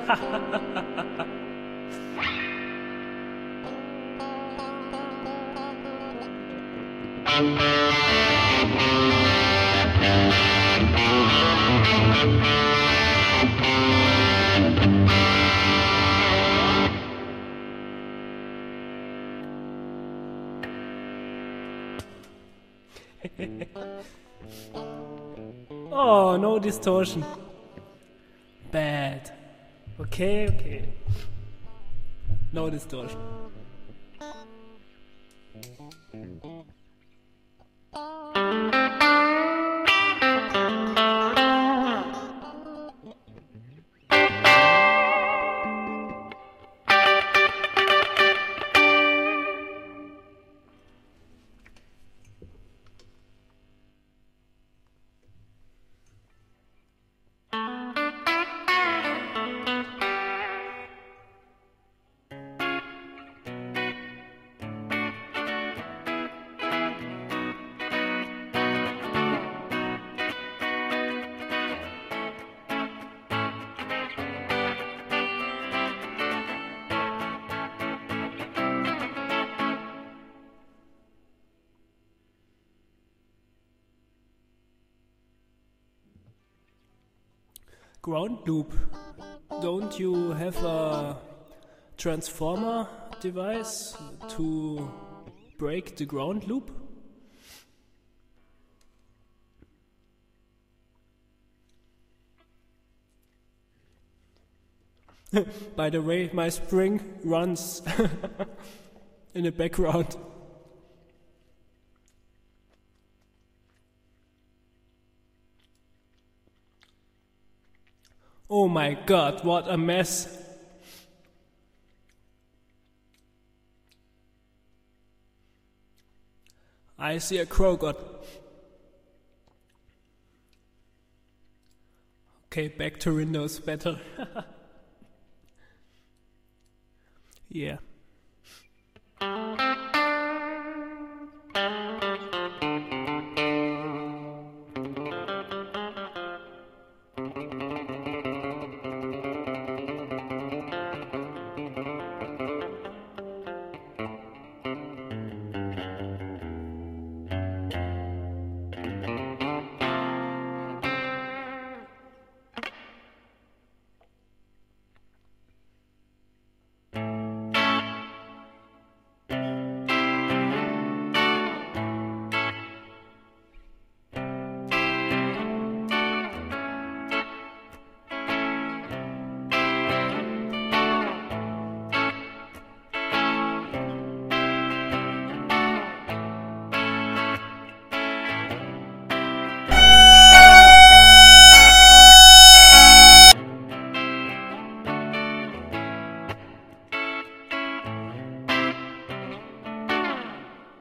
Oh, no distortion. Bad. Okay. No distortion. Ground loop. Don't you have a transformer device to break the ground loop? By the way, my spring runs in the background. Oh my god, what a mess! I see a crow god. Okay, back to Windows better. Yeah.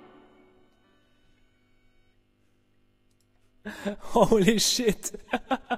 Holy shit.